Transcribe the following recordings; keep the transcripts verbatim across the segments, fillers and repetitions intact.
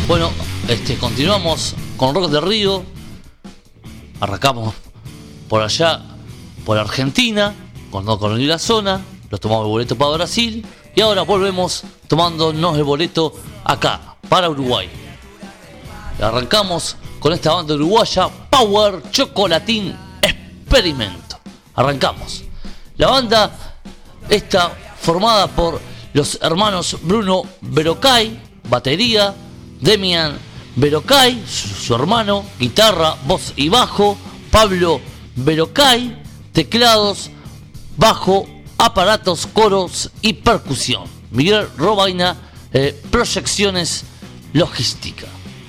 Bueno, este, continuamos con Rock del Río. Arrancamos por allá, por Argentina, con Don Coronel la zona. Nos tomamos el boleto para Brasil. Y ahora volvemos tomándonos el boleto acá, para Uruguay. Arrancamos con esta banda uruguaya, Power Chocolatín Experimento. Arrancamos. La banda está formada por los hermanos Bruno Berocay, batería, Demian Berocay, su, su hermano, guitarra, voz y bajo, Pablo Berocay, teclados, bajo, aparatos, coros y percusión. Miguel Robaina, eh, proyecciones, logística.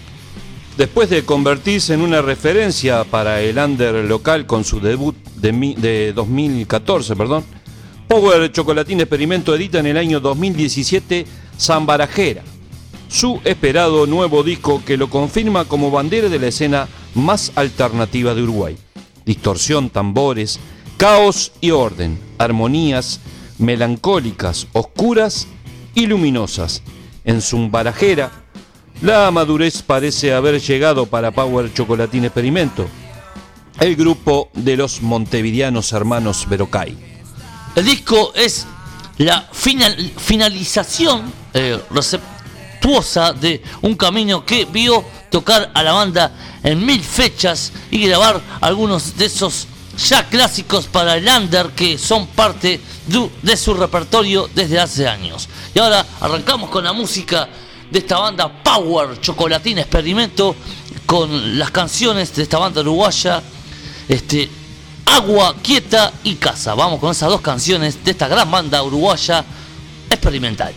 Después de convertirse en una referencia para el under local con su debut de, mi, de dos mil catorce, perdón, Power Chocolatín Experimento edita en el año dos mil diecisiete Zambarajera, su esperado nuevo disco que lo confirma como bandera de la escena más alternativa de Uruguay. Distorsión, tambores, caos y orden, armonías melancólicas, oscuras y luminosas. En Zambarajera, la madurez parece haber llegado para Power Chocolatín Experimento, el grupo de los montevideanos hermanos Berocay. El disco es la final, finalización eh, receptuosa de un camino que vio tocar a la banda en mil fechas y grabar algunos de esos ya clásicos para el under que son parte de, de su repertorio desde hace años. Y ahora arrancamos con la música de esta banda Power Chocolatín Experimento, con las canciones de esta banda uruguaya, este, Agua, Quieta y Casa. Vamos con esas dos canciones de esta gran banda uruguaya experimental.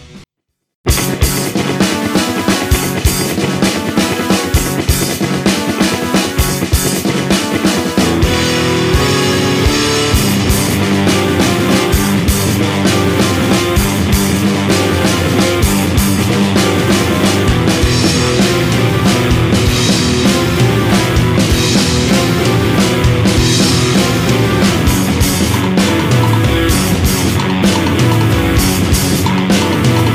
We'll be right back.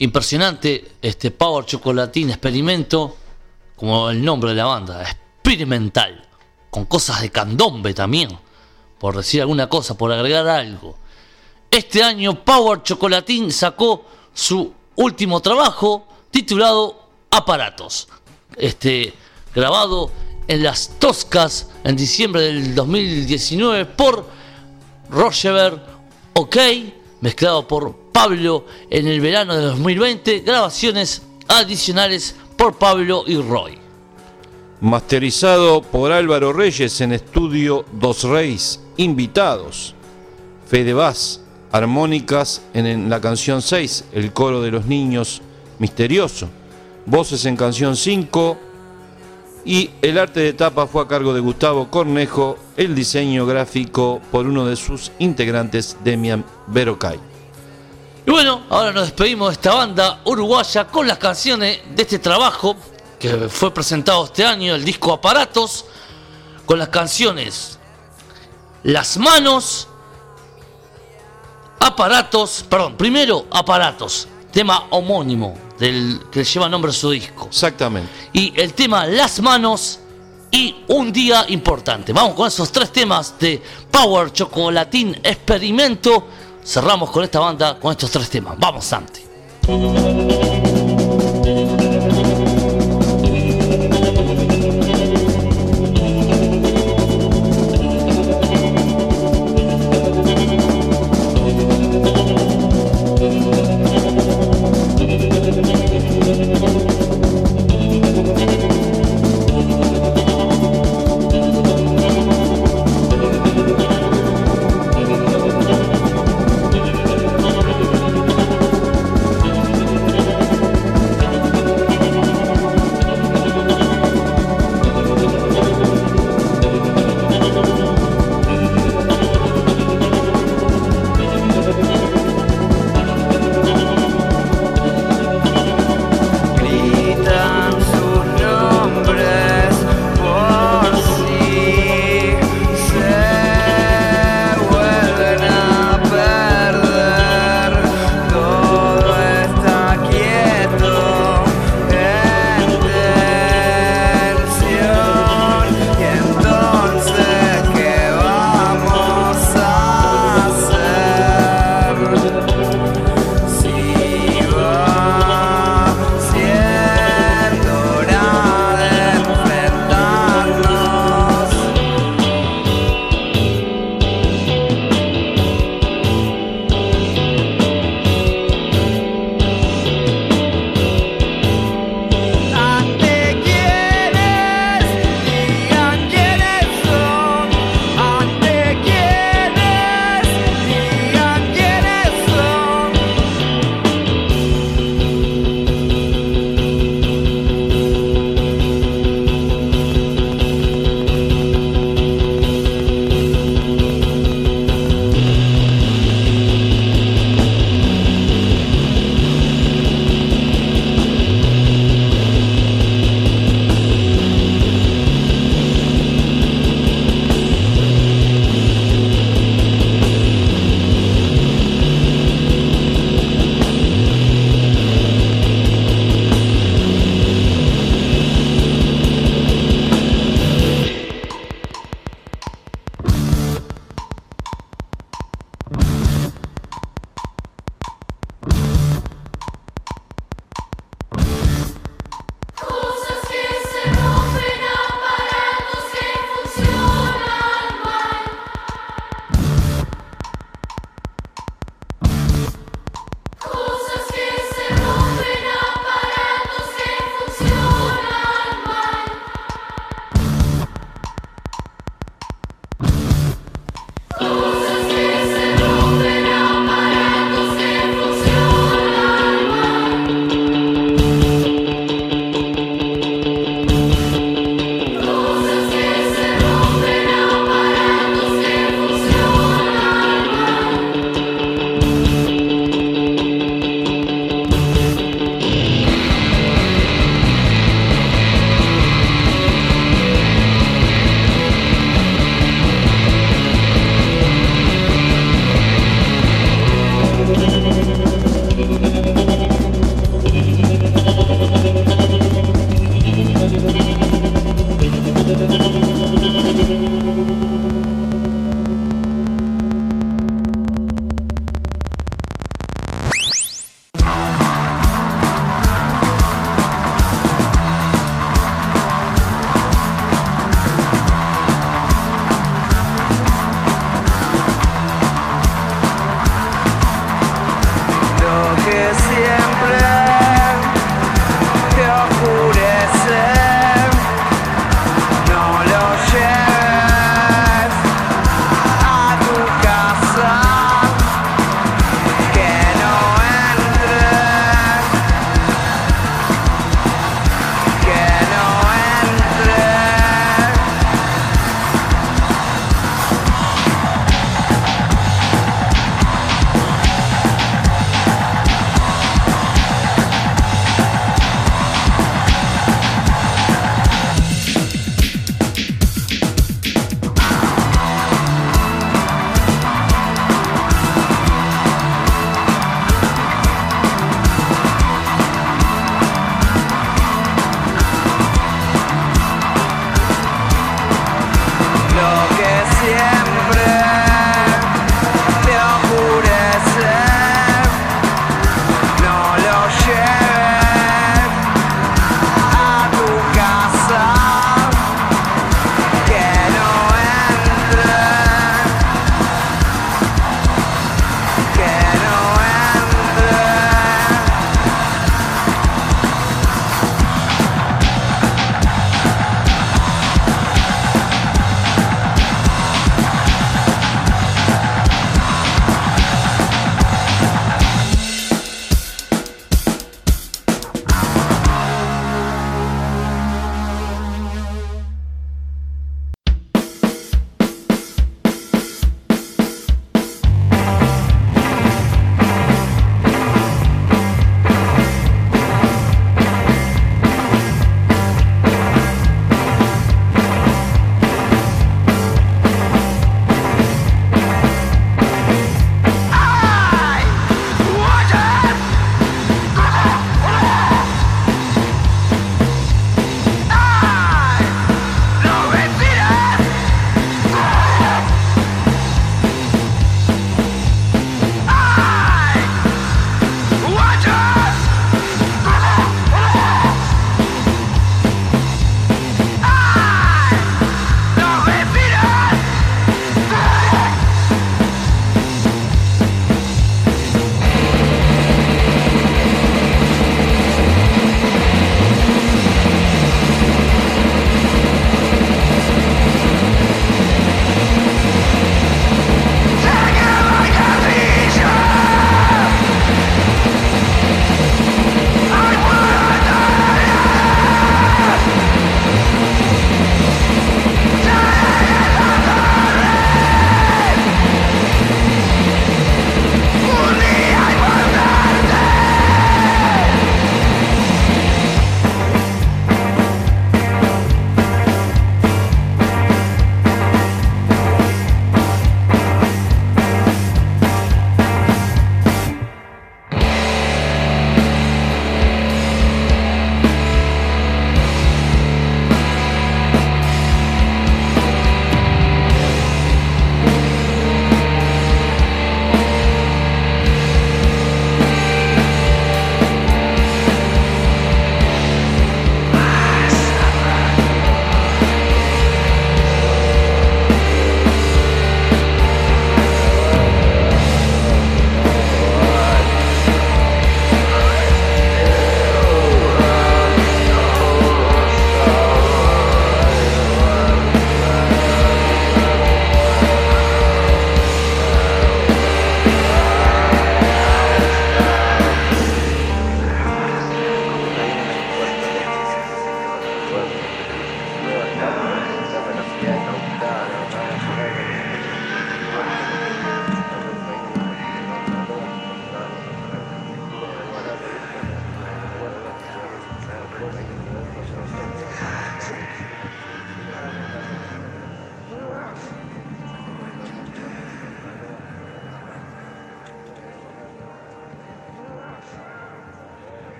impresionante, este Power Chocolatín Experimento, como el nombre de la banda, experimental, con cosas de candombe también, por decir alguna cosa, por agregar algo. Este año Power Chocolatín sacó su último trabajo titulado Aparatos, este, grabado en Las Toscas en diciembre del dos mil diecinueve por Roger OK, mezclado por Pablo en el verano de dos mil veinte, grabaciones adicionales por Pablo y Roy. Masterizado por Álvaro Reyes en estudio Dos Reis, invitados Fede Vaz, armónicas en, en la canción seis, el coro de los niños misterioso, voces en canción cinco, y el arte de tapa fue a cargo de Gustavo Cornejo, el diseño gráfico por uno de sus integrantes, Demian Berocay. Y bueno, ahora nos despedimos de esta banda uruguaya con las canciones de este trabajo que fue presentado este año, el disco Aparatos, con las canciones Las Manos, Aparatos, perdón, primero Aparatos, tema homónimo del que lleva nombre a su disco. Exactamente. Y el tema Las Manos y Un Día Importante. Vamos con esos tres temas de Power Chocolatín Experimento. Cerramos con esta banda, con estos tres temas. Vamos, Santi. que siempre